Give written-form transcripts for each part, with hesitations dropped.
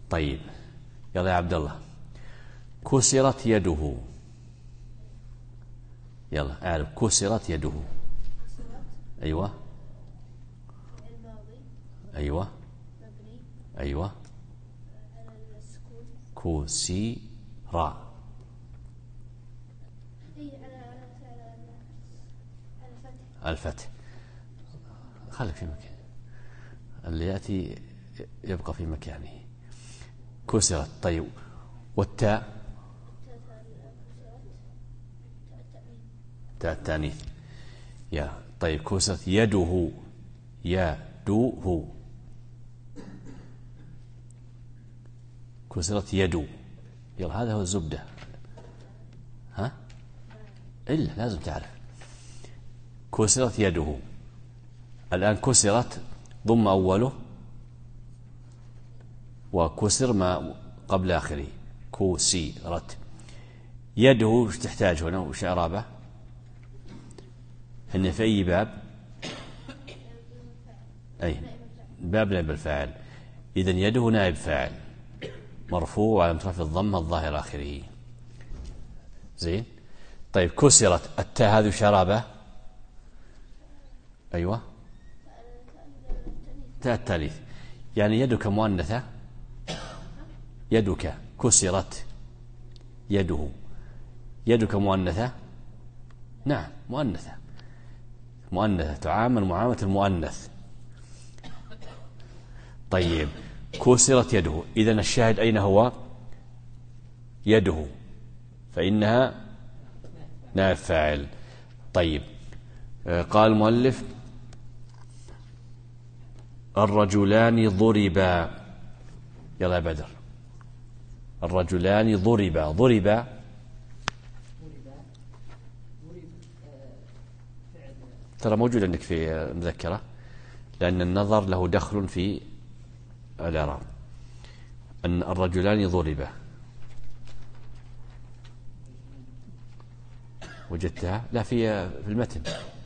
طيب يلا يا عبد الله. كسرت يده. يلا اعرف كسرت يده. أيوة أيوة أيوة. كسر. الفتح. خليك في مكان اللي يأتي يبقى في مكانه. كسرت. طيب والتاء؟ تاء التانيث. يا طيب كسرت يده. يده. كسرت يده. يلا هذا هو الزبدة. ها إلا لازم تعرف. كسرت يده. الآن كسرت ضم أوله وكسر ما قبل آخره. كسرت. يده وش تحتاج هنا وش إعرابه؟ هن في أي باب؟ أي باب نائب الفاعل. إذن يده نائب فاعل مرفوع وعلى رفع الضمة الظاهر آخره. زين. طيب كسرت التاء هذه وش إعرابه؟ أيوة تاء التاليث. يعني يدك مؤنثة. يدك كسرت يده. يدك مؤنثة. نعم مؤنثة. مؤنثة تعامل معاملة المؤنث. طيب كسرت يده. إذن الشاهد أين هو؟ يده فإنها نائب فاعل. طيب قال المؤلف الرجلان ضربا. يلا يا بدر. الرجلان ضربا. ضربا ترى موجود عندك في مذكرة لأن النظر له دخل في الإعراب. أن الرجلان ضربا وجدتها؟ لا في المتن.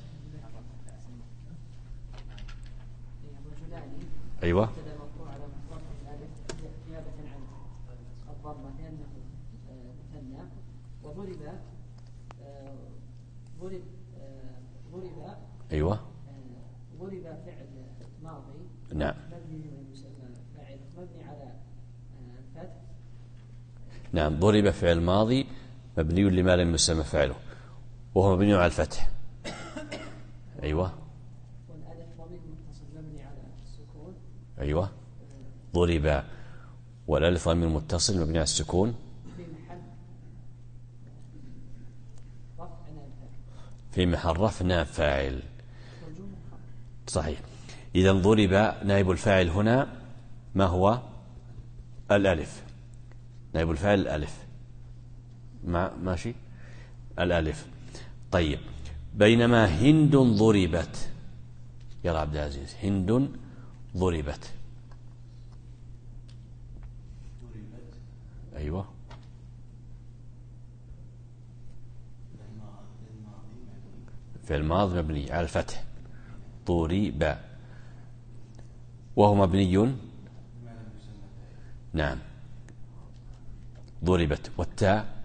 أيوة أيوة. ضرب فعل ماضي. نعم. مبني يسمى فاعل مبني على الفتح. نعم ضرب فعل ماضي مبني لما لم يسمى فاعله وهو مبني على الفتح. أيوة. والألف ضمير متصل مبني على السكون. أيوة. ضرب والألف ضمير متصل مبني على السكون في محل رفع نائب فاعل. صحيح. إذا ضرب نائب الفاعل هنا ما هو؟ الألف. نائب الفاعل الألف. ماشي الألف. طيب بينما هند ضربت. يلا عبد العزيز. هند ضربت. أيوة. في الماضي مبني على الفتح. ضرب وهو مبني. نعم. ضربت والتاء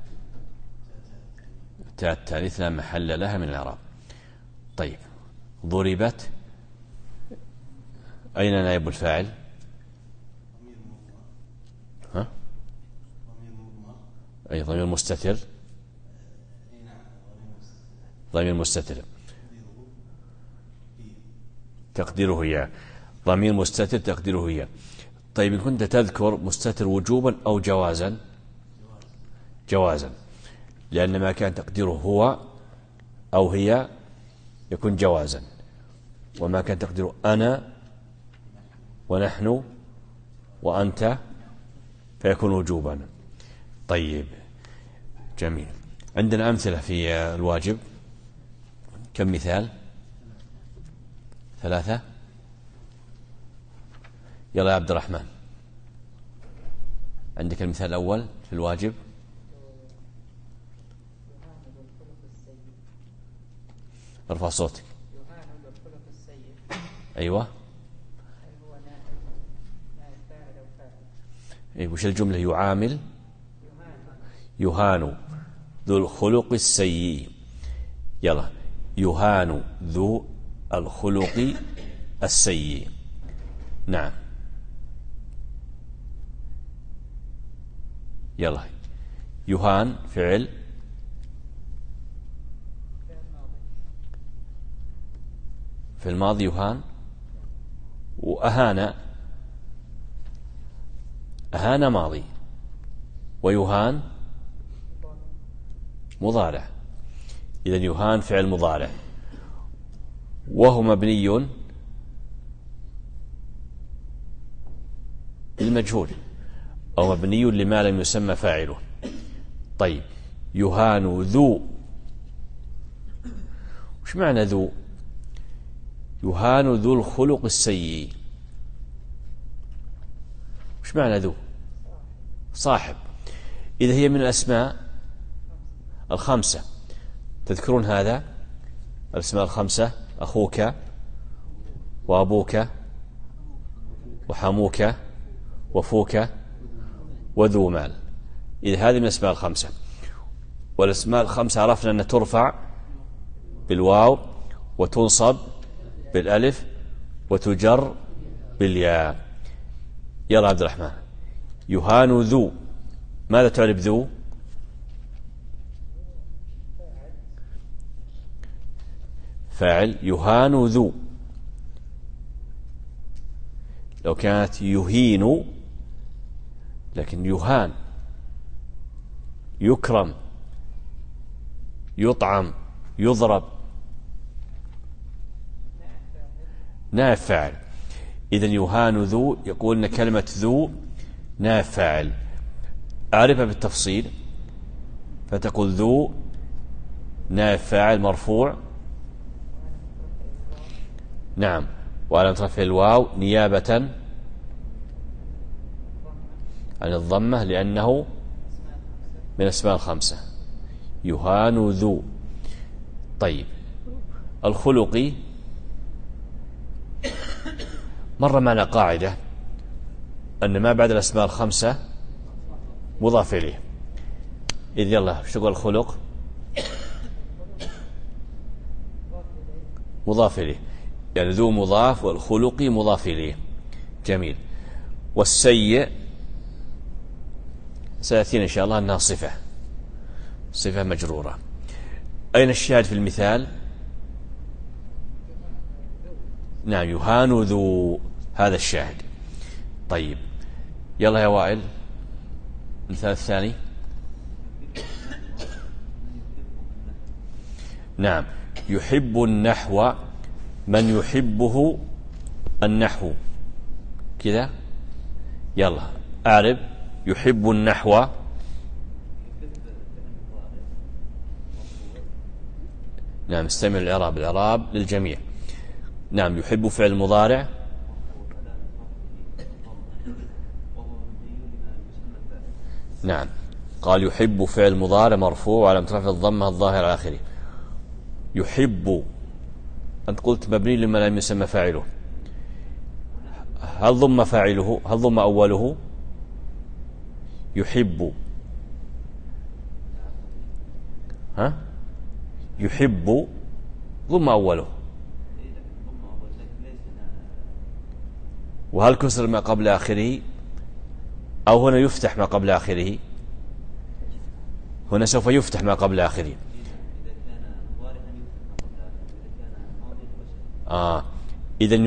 تاء التاليث لا محل لها من الإعراب. طيب ضربت أين نائب الفاعل؟ ها؟ أي ضمير مستتر. ضمير مستتر تقديره هي. ضمير مستتر تقديره هي. طيب إن كنت تذكر مستتر وجوبا أو جوازا؟ جوازا لأن ما كان تقديره هو أو هي يكون جوازا وما كان تقديره أنا ونحن وأنت فيكون وجوبا. طيب جميل. عندنا أمثلة في الواجب. كم مثال؟ 3. يلا يا عبد الرحمن عندك المثال الأول في الواجب. ارفع صوتك. أيوة. إيه وش الجملة؟ يعامل، يهان ذو الخلق السيء. يلا، يهان ذو الخلق السيء. نعم، يلا، يهان فعل، في الماضي يهان، وأهان، أهان ماضي، ويهان مضارع. إذا يهان فعل مضارع، وهو مبني للمجهول أو مبني لما لم يسمى فاعله. طيب، يهان ذو، وش معنى ذو؟ يهان ذو الخلق السيء. وش معنى ذو؟ صاحب. إذا هي من الأسماء الخمسة، تذكرون هذا الأسماء الخمسة: أخوك، وأبوك، وحموك، وفوك، وذو مال. إذا هذه من الأسماء الخمسة، والأسماء الخمسة عرفنا أن ترفع بالواو، وتنصب بالألف، وتجر بالياء. يلا عبد الرحمن، يهان ذو، ماذا تعرف ذو؟ فاعل. يهان ذو، لو كانت يهين، لكن يهان، يكرم، يطعم، يضرب، نائب فاعل. إذن يهان ذو، يقول أن كلمة ذو نائب فاعل. أعرفها بالتفصيل، فتقول ذو نائب فاعل مرفوع، نعم، وعلامة رفعه الواو نيابة عن الضمة لأنه من الأسماء الخمسة. يهان ذو. طيب، الخلق مر معنا قاعدة أن ما بعد الأسماء الخمسة مضاف إليه. إذ يلا، شو تقول؟ الخلق مضاف إليه، يعني ذو مضاف، والخلق مضاف إليه. جميل. والسيء سيأتينا إن شاء الله أنها صفة، صفة مجرورة. أين الشاهد في المثال؟ نعم، يهان ذو، هذا الشاهد. طيب، يلا يا وائل، المثال الثاني. نعم، يحب النحو من يحبه النحو، كذا. يلا أعرب يحب النحو. نعم، استمع الإعراب، الإعراب للجميع. نعم، يحب فعل مضارع، نعم، قال يحب فعل مضارع مرفوع وعلامة رفعه الضمة الظاهرة على آخره. يحب، أنت قلت مبني لما لم يسمى فاعله، هل ضم فاعله؟ هل ضم أوله؟ يحب، ها؟ يحب ضم أوله، وهل كسر ما قبل آخره؟ أو هنا يفتح ما قبل آخره؟ هنا سوف يفتح ما قبل آخره. إذن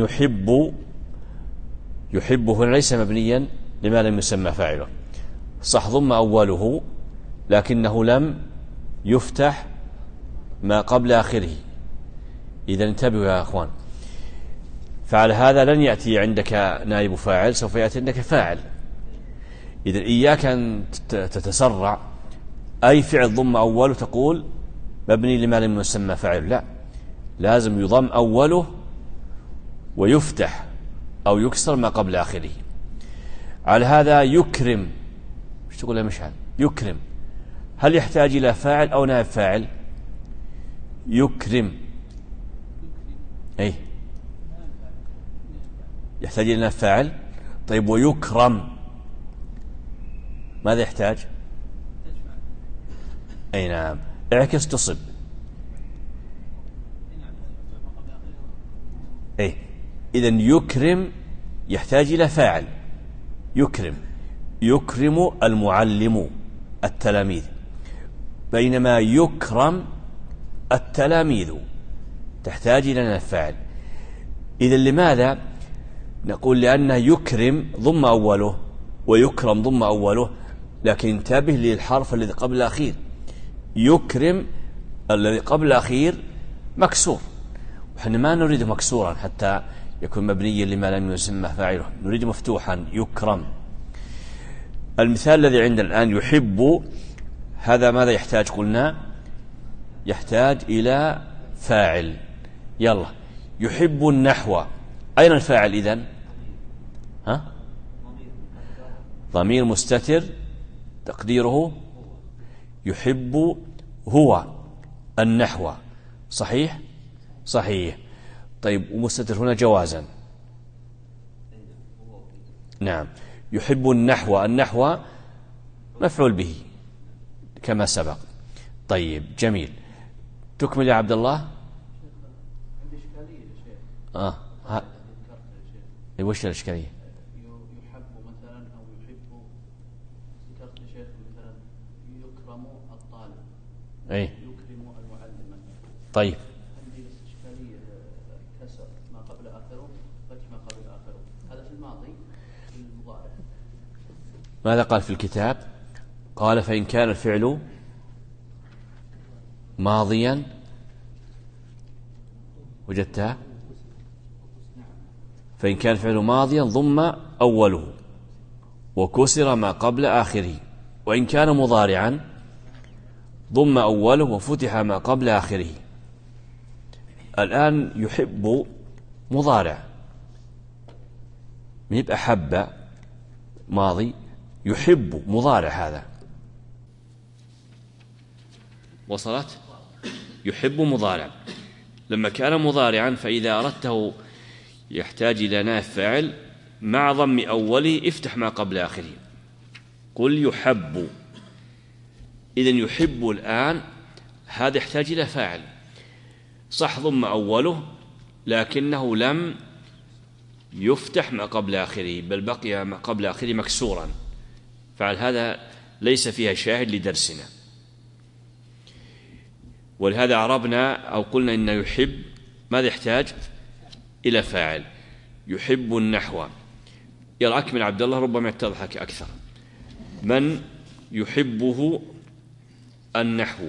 يحب هنا ليس مبنيا لما لم يسمى فاعله، صح، ضم أوله لكنه لم يفتح ما قبل آخره. إذن انتبهوا يا أخوان، فعلى هذا لن يأتي عندك نائب فاعل، سوف يأتي عندك فاعل. إذن إياك أن تتسرع، أي فعل ضم أوله تقول مبني لما لم يسمى فاعل، لا، لازم يضم أوله ويفتح أو يكسر ما قبل آخره. على هذا يكرم، ايش تقول يا مشعل؟ يكرم، هل يحتاج إلى فاعل أو نائب فاعل؟ يكرم، أي يحتاج إلى نائب فاعل. طيب، ويكرم ماذا يحتاج؟ أي نعم، اعكس تصب. أي إذن يكرم يحتاج إلى فاعل، يكرم المعلم التلاميذ، بينما يكرم التلاميذ تحتاج إلى الفاعل. إذن لماذا نقول؟ لأنه يكرم ضم أوله ويكرم ضم أوله، لكن انتبه للحرف الذي قبل الأخير. يكرم الذي قبل الأخير مكسور، وحنا ما نريده مكسورا حتى يكون مبنيا لما لم يسمى فاعله، نريد مفتوحا يكرم. المثال الذي عندنا الآن يحب، هذا ماذا يحتاج؟ قلنا يحتاج إلى فاعل. يلا، يحب النحو، أين الفاعل إذن؟ ضمير مستتر تقديره يحب هو النحو. صحيح؟ صحيح. طيب، ومستتر هنا جوازا. نعم، يحب النحو، النحو مفعول به كما سبق. طيب، جميل. تكمل يا عبد الله. وش الإشكالية؟ يحب مثلا أو يحب، ذكرت يا شيخ مثلا يكرم الطالب، يكرم المعلم. طيب، عندي بس إشكالية، كسر ما قبل آخره، فتح ما قبل آخره، هذا في الماضي في المضارع. ماذا قال في الكتاب؟ قال فإن كان الفعل ماضيا، وجدتها؟ فإن كان الفعل ماضيا ضم أوله وكسر ما قبل آخره، وإن كان مضارعا ضم أوله وفتح ما قبل آخره. الآن يحب مضارع، من يبقى حب ماضي، يحب مضارع. هذا وصلت؟ يحب مضارع، لما كان مضارعا فإذا أردته يحتاج إلى نائب فاعل مع ضم أوله افتح ما قبل آخره، قل يحب. إذن يحب الآن هذا يحتاج إلى فاعل، صح ضم أوله لكنه لم يفتح ما قبل آخره، بل بقي ما قبل آخره مكسورا، فعل هذا ليس فيها شاهد لدرسنا. ولهذا عربنا أو قلنا إن يحب ماذا يحتاج؟ إلى فاعل. يحب النحو. يلا أكمل عبد الله، ربما يتضحك أكثر. من يحبه النحو.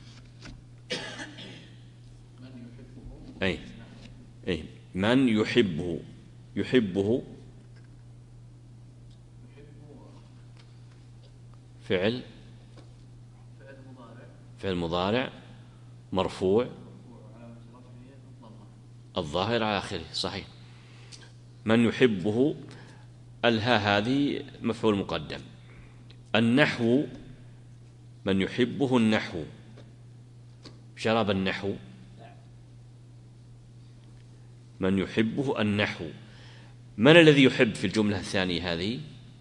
أي من يحبه. يحبه فعل مضارع مرفوع الظاهر على آخره. صحيح. من يحبه الها هذه مفعول مقدم. النحو من يحبه النحو. شرب النحو. من يحبه النحو. من الذي يحب في الجملة الثانية هذه؟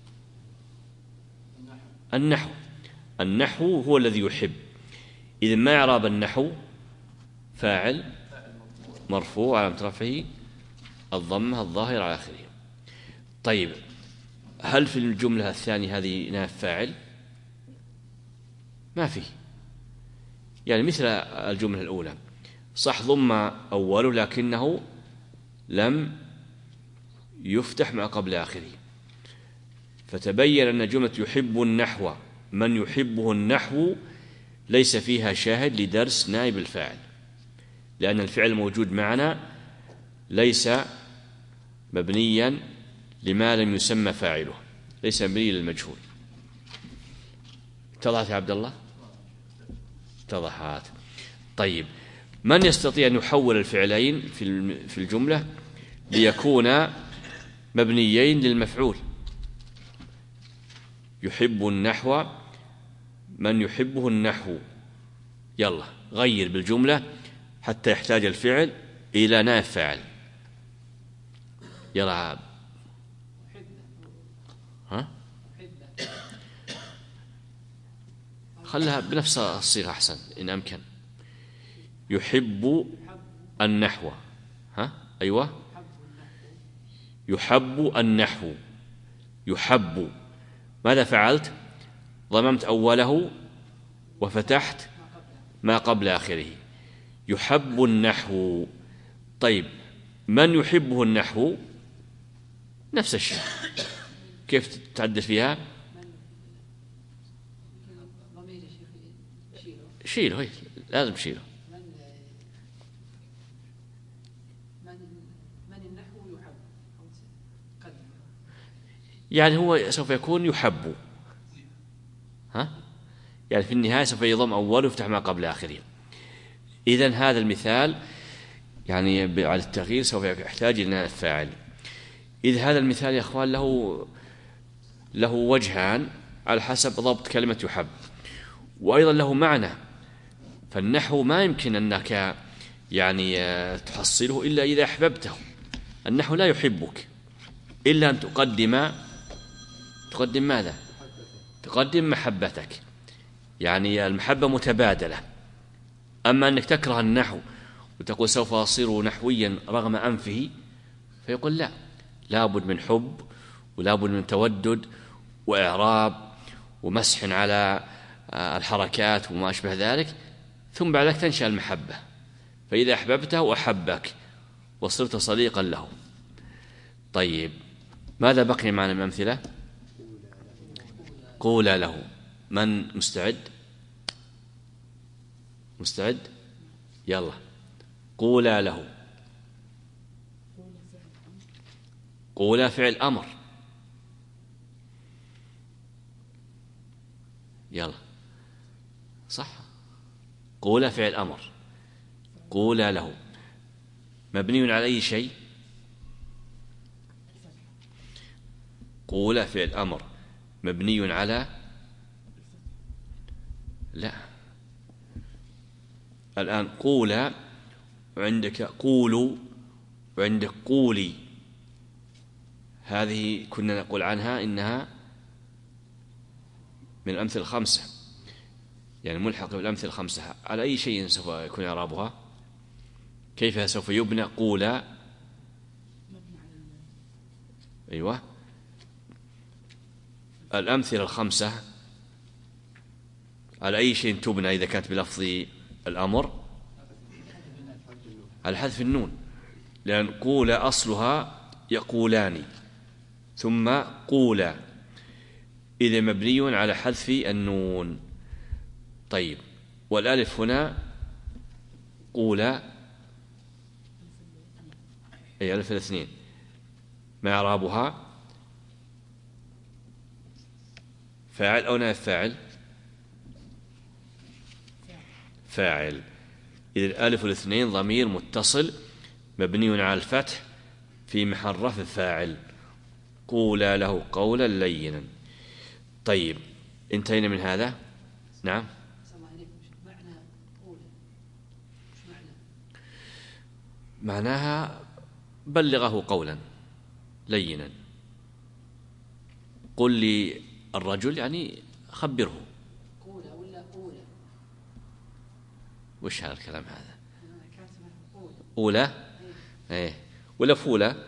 النحو. النحو هو الذي يحب. إذن ما إعراب النحو؟ فاعل مرفوع علامة رفعه الضمة الظاهر على آخره. طيب، هل في الجملة الثانية هذه نائب فاعل؟ ما فيه، يعني مثل الجملة الأولى صح ضم أوله لكنه لم يفتح ما قبل آخره، فتبين أن جملة يحب النحو من يحبه النحو ليس فيها شاهد لدرس نائب الفاعل، لأن الفعل الموجود معنا ليس مبنيا لما لم يسمى فاعله، ليس مبنيا للمجهول. اتضحت يا عبد الله؟ اتضحت. طيب، من يستطيع أن يحول الفعلين في الجملة ليكون مبنيين للمفعول؟ يحب النحو من يحبه النحو. يلا غير بالجملة حتى يحتاج الفعل إلى نائب فاعل. يلا خلها بنفس الصيغة أحسن إن أمكن. يحب النحو. ها أيوة، يحب النحو. يحب، ماذا فعلت؟ ضممت أوله وفتحت ما قبل آخره. يحب النحو. طيب من يحبه النحو؟ نفس الشيء. كيف تعدل فيها؟ شيله، لازم شيله. يعني هو سوف يكون يحب، يعني في النهاية سوف يضم أوله ويفتح ما قبل آخره. إذن هذا المثال يعني على التغيير سوف يحتاج إلى الفاعل. إذ هذا المثال يا أخوان له وجهان على حسب ضبط كلمة يحب، وأيضا له معنى. فالنحو ما يمكن أنك يعني تحصله إلا إذا أحببته. النحو لا يحبك إلا أن تقدم ماذا؟ تقدم محبتك، يعني المحبة متبادلة. أما أنك تكره النحو وتقول سوف أصير نحويا رغم أنفه، فيقول لا بد من حب، ولا بد من تودد وإعراب ومسح على الحركات وما أشبه ذلك، ثم بعد ذلك تنشأ المحبة. فإذا أحببته أحبك وصرت صديقا له. طيب ماذا بقي معنا من أمثلة؟ قولا له. من مستعد؟ يلا قولا له. قولا فعل أمر. يلا صح، قولا فعل أمر. قولا له مبني على أي شيء؟ قولا فعل أمر مبني على الآن قولا، وعندك قولوا، وعندك قولي. هذه كنا نقول عنها إنها من الأمثلة الخمسة، يعني ملحق بالأمثلة الخمسة. على أي شيء سوف يكون إعرابها؟ كيف سوف يبنى قولا؟ أيوة، الأمثلة الخمسة على أي شيء تبنى إذا كانت بلفظ الأمر؟ على حذف النون، لأن قولا أصلها يقولان ثم قولا، إذا مبني على حذف النون. طيب والألف هنا قولا، أي ألف الاثنين، ما إعرابها؟ فاعل أو نائب فاعل؟ فاعل. إذا الألف الاثنين ضمير متصل مبني على الفتح في محل رفع فاعل. قولا له قولا لينا. طيب انتهينا من هذا. نعم. معناها بلغه قولا لينا. قل لي الرجل يعني خبره. وش هذا الكلام هذا؟ أولى إيه ولا فولى؟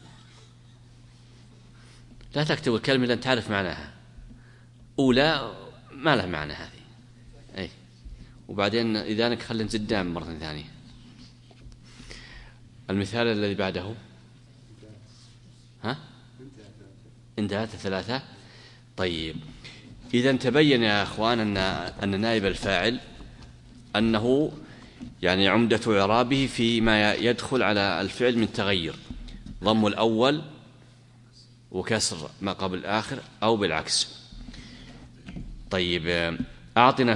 لا تكتب الكلمة لأن تعرف معناها. أولى ما له معنى هذه. إيه وبعدين إذا أنك خلينا نزدام مرة ثانية. المثال الذي بعده انتهت ثلاثة. طيب إذا تبين يا أخوان أن نائب الفاعل أنه يعني عمدة إعرابه فيما يدخل على الفعل من تغير، ضم الأول وكسر ما قبل الآخر أو بالعكس. طيب أعطنا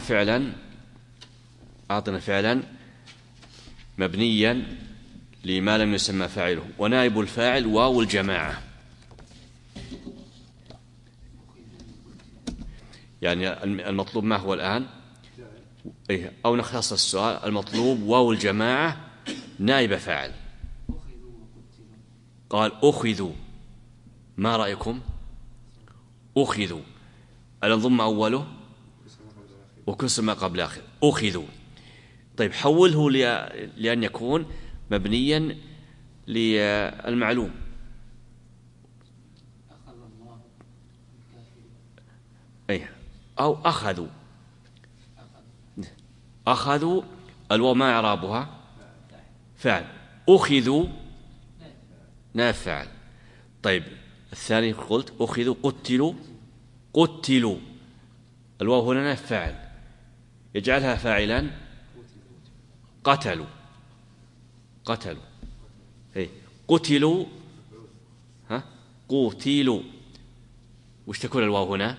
فعلا مبنيا لما لم يسمى فاعله، ونائب الفاعل واو الجماعة. يعني المطلوب ما هو الآن؟ أو نختصر السؤال، المطلوب واو الجماعة نائب فاعل. قال أخذوا، ما رأيكم؟ أخذوا الان ضم أوله وكسر ما قبل آخر أخذوا. طيب حوله لأن يكون مبنيا للمعلوم. أي أو أخذوا الواو ما إعرابها فعل، أخذوا نائب فاعل. طيب الثاني قلت أخذوا قتلوا الواو هنا نائب فاعل، يجعلها فاعلا قتلوا أي قتلوا قتلوا. وش تكون الواو هنا؟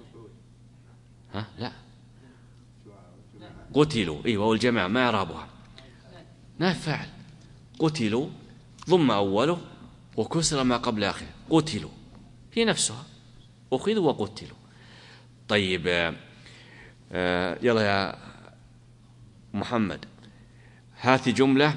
لا قتلوا أي واو الجماعة ما إعرابها نائب فاعل. قتلوا ضم أوله وكسر ما قبل آخره قتلوا، هي نفسها أخذوا وقتلوا. طيب يلا يا محمد، هات جملة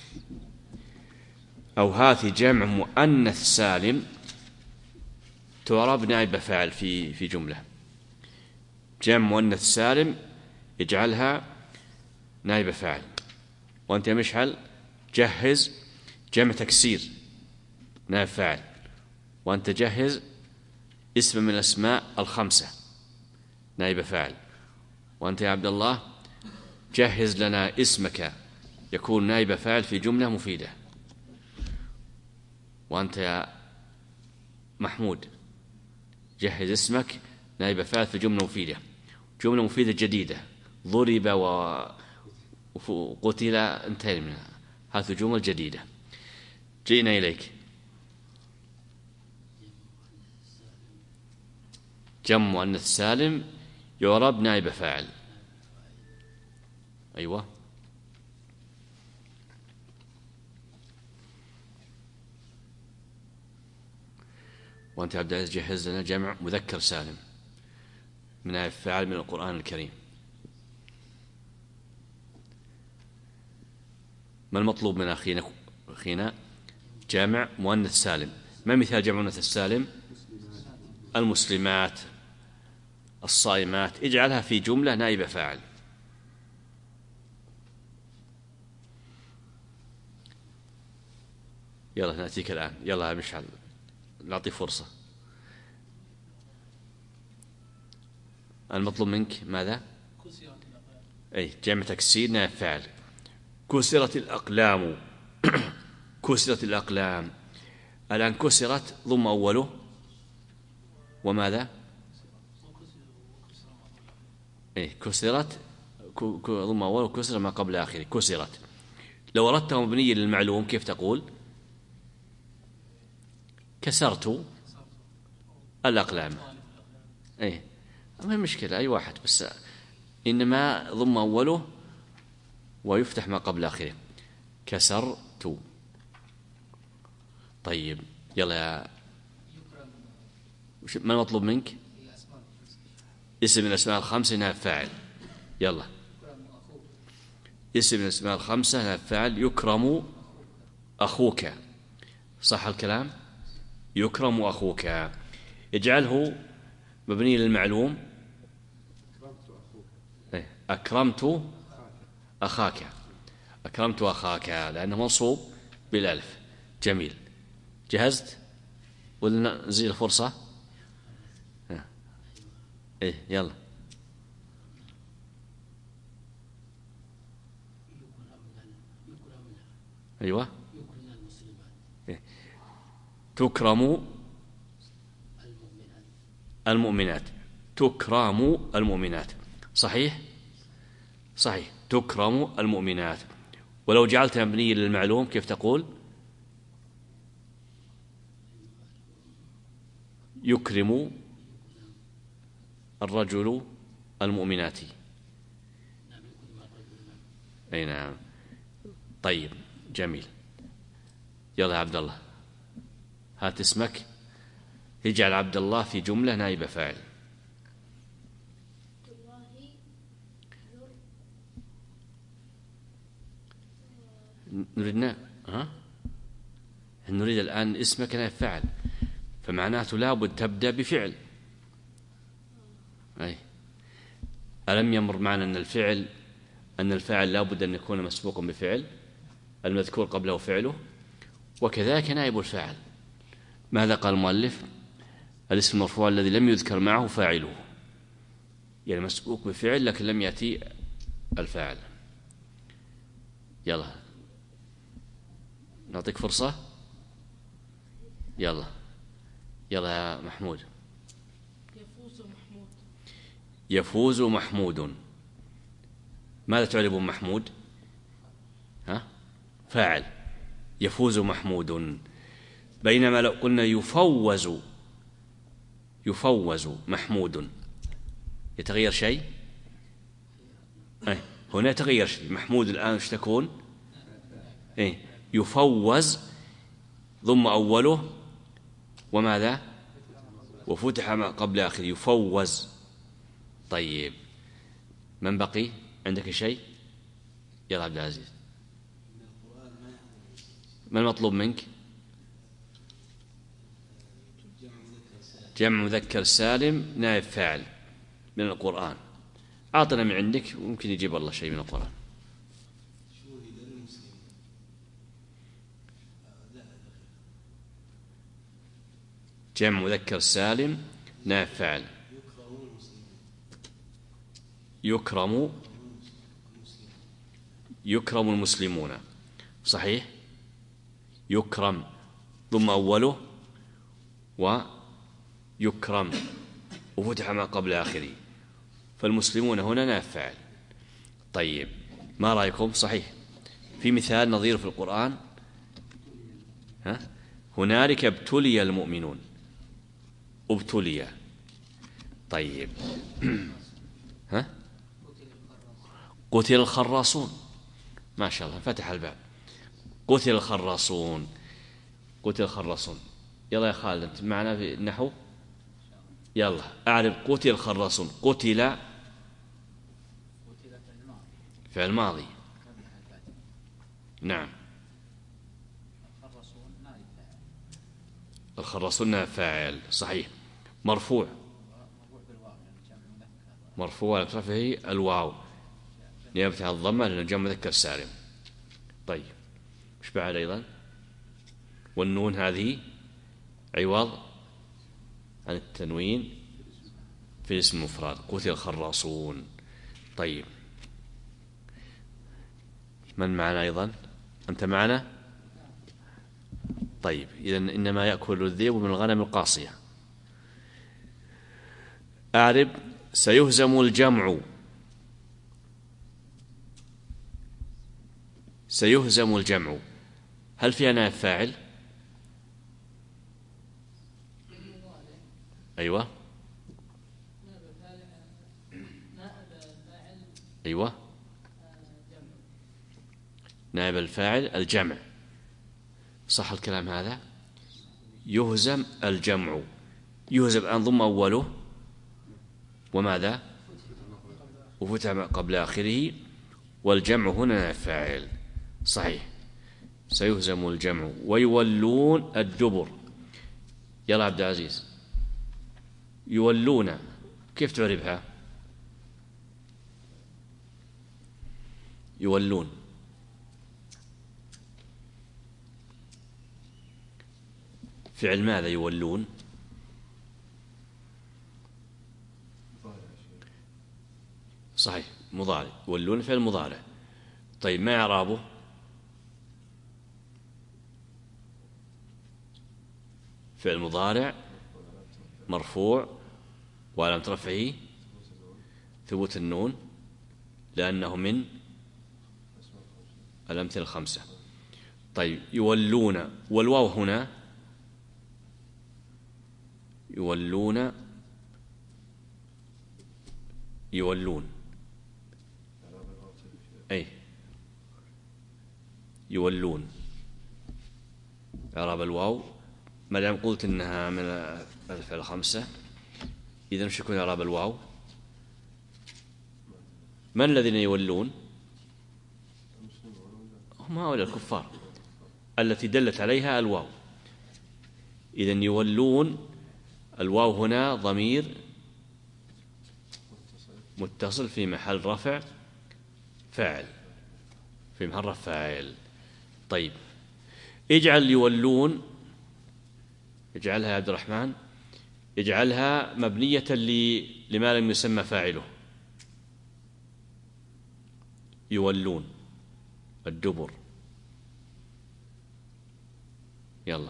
أو هات جمع مؤنث سالم تعرب نائب فاعل في جملة. جمع مؤنث سالم اجعلها نائب فاعل. وأنت يا مشعل جهز جمع تكسير نائب فاعل، وأنت جهز اسم من الأسماء الخمسة نائب فاعل. وأنت يا عبد الله جهز لنا اسمك يكون نائب فاعل في جملة مفيدة. وأنت يا محمود جهز اسمك نائب فاعل في جملة مفيدة، جملة مفيدة جديدة. ضرب وقتل انتهينا منها، هذه جمل جديدة. جئنا إليك جمع مؤنث سالم يعرب نائب فاعل. أيوة وأنت عبد العزيز جهز لنا جمع مذكر سالم من نائب فاعل من القرآن الكريم. ما المطلوب من أخينا؟ جمع مؤنث سالم. ما مثال جمع مؤنث السالم؟ المسلمات الصائمات، اجعلها في جملة نائب فاعل. يلا نأتيك الآن، يلا يا مشعل نعطي فرصة. المطلوب منك ماذا؟ أي جمع تكسير نائب فاعل. كسرت الأقلام كسرت الأقلام. الآن كسرت ضم أوله وماذا؟ إيه كسرت ضم أوله وكسر ما قبل آخره كسرت. لو أردت مبنيا للمعلوم كيف تقول؟ كسرت الأقلام. إيه ما هي مشكلة أي واحد، بس إنما ضم أوله ويفتح ما قبل آخره كسرت. طيب يلا يا ما المطلوب منك؟ اسم من الأسماء الخمسة نائب فاعل. يلا اسم من الأسماء الخمسة نائب فاعل. يكرم أخوك، صح الكلام؟ يكرم أخوك اجعله مبني للمعلوم. أكرمت أخاك، أكرمت أخاك لأنه منصوب بالألف. جميل. جهزت ولا نزيل الفرصة؟ إيه يلا أيوة إيه. تكرم المؤمنات، تكرم المؤمنات، صحيح صحيح تكرم المؤمنات. ولو جعلتها مبنية للمعلوم كيف تقول؟ يكرم الرجل المؤمنات. أي نعم. طيب جميل. يلا يا عبد الله هات اسمك، اجعل عبد الله في جملة نائب فاعل. نريد الآن اسمك نائب فاعل، فمعناته لابد تبدأ بفعل. أي ألم يمر معنا أن الفاعل لا بد أن يكون مسبوقا بفعل المذكور قبله فعله، وكذلك نائب الفاعل. ماذا قال المؤلف؟ الاسم المرفوع الذي لم يذكر معه فاعله، يعني مسبوق بفعل لكن لم يأتي الفاعل. يلا نعطيك فرصة. يلا يا محمود. يفوز محمود. ماذا تعرب محمود؟ فاعل. يفوز محمود. بينما لو قلنا يفوز محمود يتغير شيء؟ هنا يتغير شيء. محمود الآن ايش تكون؟ يفوز ضم أوله وماذا؟ وفتح ما قبل آخر. يفوز. طيب من بقي؟ عندك شيء؟ يلا عبد العزيز، ما المطلوب منك؟ جمع مذكر سالم نائب فاعل من القرآن. أعطنا من عندك وممكن يجيب الله شيء من القرآن. جمع مذكر سالم نائب فاعل. يكرم المسلمون. صحيح. يكرم ضم أوله ويكرم وفتح ما قبل آخره، فالمسلمون هنا نائب فاعل. طيب ما رأيكم؟ صحيح. في مثال نظير في القرآن. هنالك ابتلي المؤمنون. ابتلي. طيب قتل الخراصون. ما شاء الله فتح الباب. قتل الخراصون. يلا يا خالد أنت معنا في النحو. يلا أعرف قتل الخراصون. قتل فعل ماضي. نعم. الخراصون نائب فاعل. صحيح. مرفوع لرفعه الواو نيابة عن الضمة لأنه جمع مذكر سالم. طيب مش بعد أيضا؟ والنون هذه عوض عن التنوين في الاسم المفرد. قتل الخراصون. طيب من معنا أيضا؟ أنت معنا؟ طيب إذن إنما يأكل الذئب من الغنم القاصية. أعرب سيهزم الجمع. سيهزم الجمع هل فيها نائب فاعل؟ أيوة. أيوة نائب الفاعل الجمع. صح الكلام هذا. يهزم الجمع. يهزم أن ضم أوله وماذا؟ وفتح قبل آخره، والجمع هنا نائب فاعل. صحيح. سيهزم الجمع. ويولون الدبر. يلا عبد العزيز. يولون كيف تعربها؟ يولون فعل ماذا؟ يولون صحيح مضارع. يولون فعل مضارع. طيب ما إعرابه؟ فعل مضارع مرفوع وعلامة رفعه ثبوت النون لأنه من الأمثلة الخمسة. طيب يولون والواو هنا يولون أي يولون إعراب الواو ما دام قلت إنها من الأمثلة الخمسة إذن شو يكون إعراب الواو؟ من الذين يولون؟ هم هؤلاء الكفار التي دلت عليها الواو. إذن يولون الواو هنا ضمير متصل في محل رفع فاعل، في محل رفع فاعل. طيب اجعل يولون، اجعلها يا عبد الرحمن، اجعلها مبنية لما لم يسمى فاعله. يولون الدبر. يلا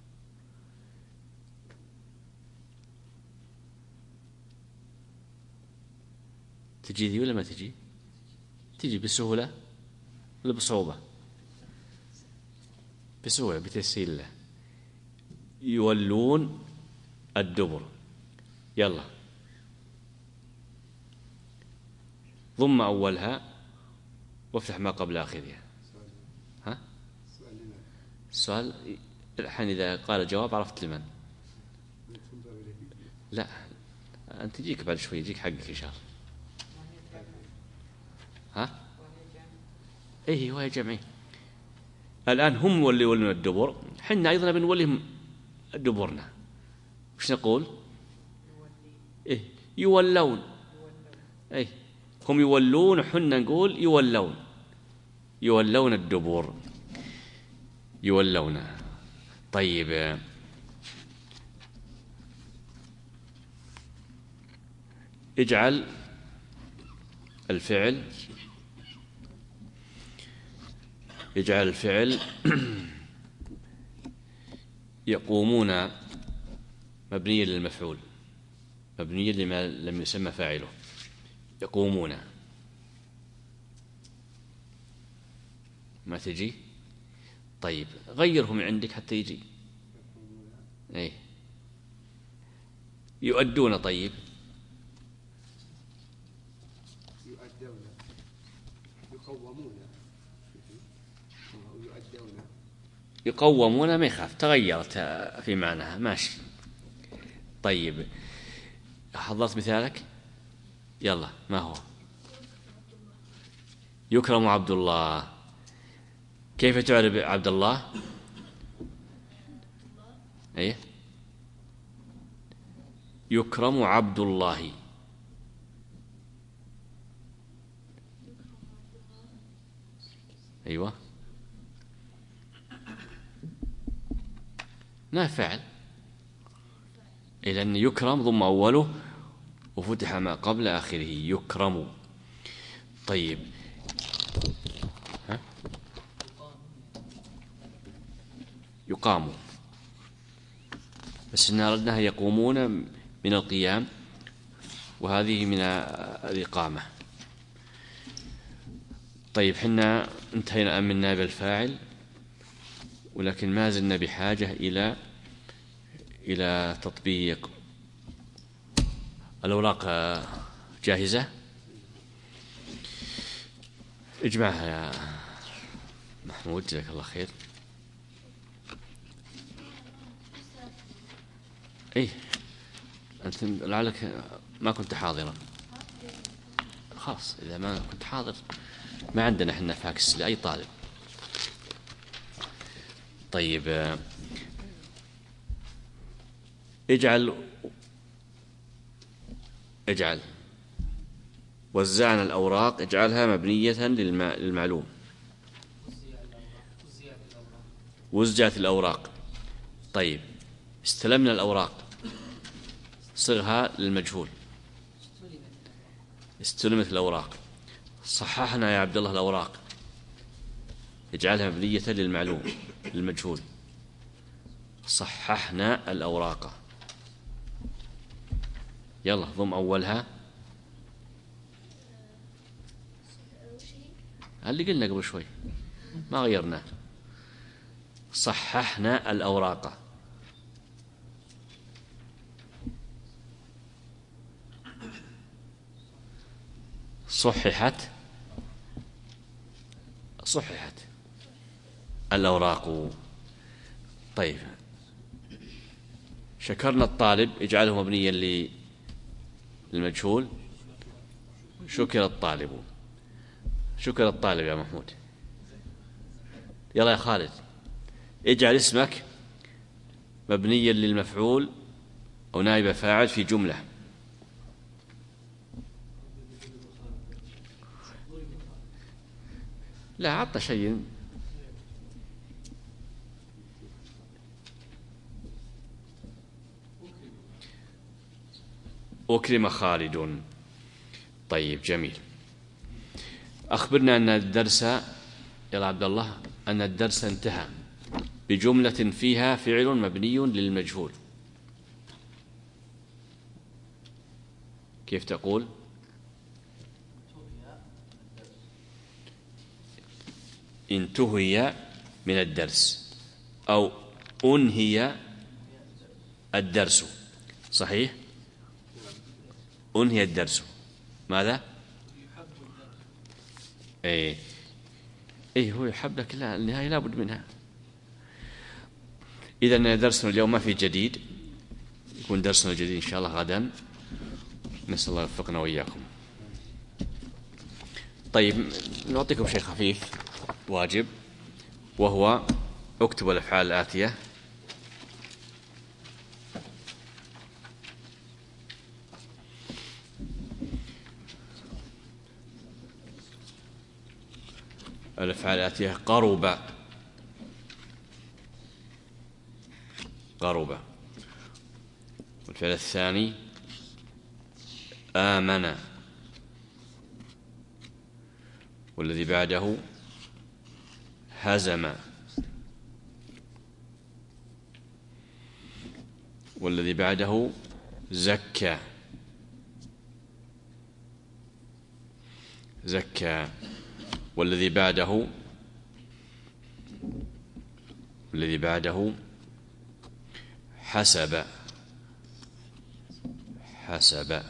تجي ذي ولا ما تجي؟ تجي بسهولة ولا بصعوبة؟ بسهولة بتسهيل الله. يولون الدبر. يلا ضم أولها وافتح ما قبل آخرها. ها؟ السؤال الحين إذا قال الجواب عرفت لمن. لا أنت تجيك بعد شوي، يجيك حقك إن شاء الله. ها؟ إيه وهي جمعي. الآن هم اللي يولون الدبر، حنا أيضا بنوليهم دبرنا. وش نقول؟ إيه يولون. إيه هم يولون وحنا نقول يولون. يولون الدبر، يولون. طيب اجعل الفعل، اجعل الفعل يقومون مبنيا للمفعول، مبنيا لما لم يسمى فاعله. يقومون ما تجي. طيب غيره من عندك حتى يجي. ايه يؤدون. طيب يؤدون، يقومون، يؤدون. يقومون ما يخاف، تغيرت في معناها، ماشي. طيب حضرت مثالك؟ يلا ما هو؟ يكرم عبد الله. كيف تعرف عبد الله؟ ايه يكرم عبد الله. ايوه ما فعل، لأن يكرم ضم أوله وفتح ما قبل آخره. يكرم. طيب ها؟ يقام، بس إننا أردناها يقومون من القيام، وهذه من الإقامة. طيب حنا انتهينا من نائب الفاعل، ولكن ما زلنا بحاجة إلى تطبيق. الأوراق جاهزة؟ اجمعها يا محمود جزاك الله خير. ايه أنت لعلك ما كنت حاضرا. خلاص إذا ما كنت حاضر ما عندنا حنا فاكس لأي طالب. طيب اجعل وزعنا الأوراق، اجعلها مبنية للمعلوم. وزعت الأوراق. طيب استلمنا الأوراق، صغها للمجهول. استلمت الأوراق. صححنا يا عبد الله الأوراق، اجعلها مبنية للمعلوم للمجهول. صححنا الأوراق. يلا ضم أولها اللي قلنا قبل شوي ما غيرنا. صححنا الأوراق. صححت الأوراق. طيب شكرنا الطالب، اجعله مبنيا للمجهول. شكر الطالب. شكر الطالب يا محمود. يلا يا خالد اجعل اسمك مبنيا للمفعول أو نائب فاعل في جملة. لا عطى شيء. أكرم خالد. طيب جميل. أخبرنا أن الدرس، يا عبد الله، أن الدرس انتهى بجملة فيها فعل مبني للمجهول. كيف تقول؟ انتهي من الدرس أو أنهي الدرس. صحيح؟ أنهي الدرس. ماذا؟ إيه هو يحب، لك لا، النهاية لا بد منها. إذن درسنا اليوم ما في جديد، يكون درسنا الجديد إن شاء الله غدا. نسأل الله يوفقنا وإياكم. طيب نعطيكم شيء خفيف واجب، وهو اكتبوا الأفعال الآتية: الأفعال الآتية: قرب، قرب. والفعل الثاني آمن، والذي بعده هزم، والذي بعده زكى، زكى، والذي بعده حسب، حسب،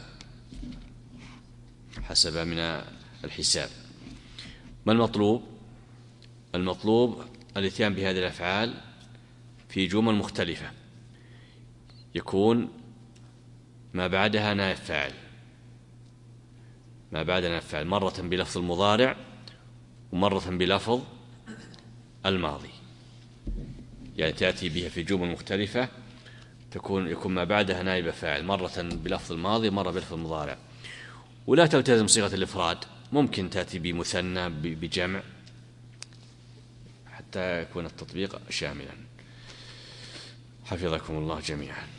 حسب من الحساب. ما المطلوب؟ المطلوب الاتيان بهذه الأفعال في جمل مختلفة، يكون ما بعدها نائب فاعل، ما بعدها نائب فاعل، مرة بلفظ المضارع ومرة بلفظ الماضي. يعني تأتي بها في جمل مختلفة، يكون ما بعدها نائب فاعل، مرة بلفظ الماضي مرة بلفظ المضارع. ولا تلتزم صيغة الإفراد، ممكن تأتي بمثنى بجمع حتى يكون التطبيق شاملا. حفظكم الله جميعا.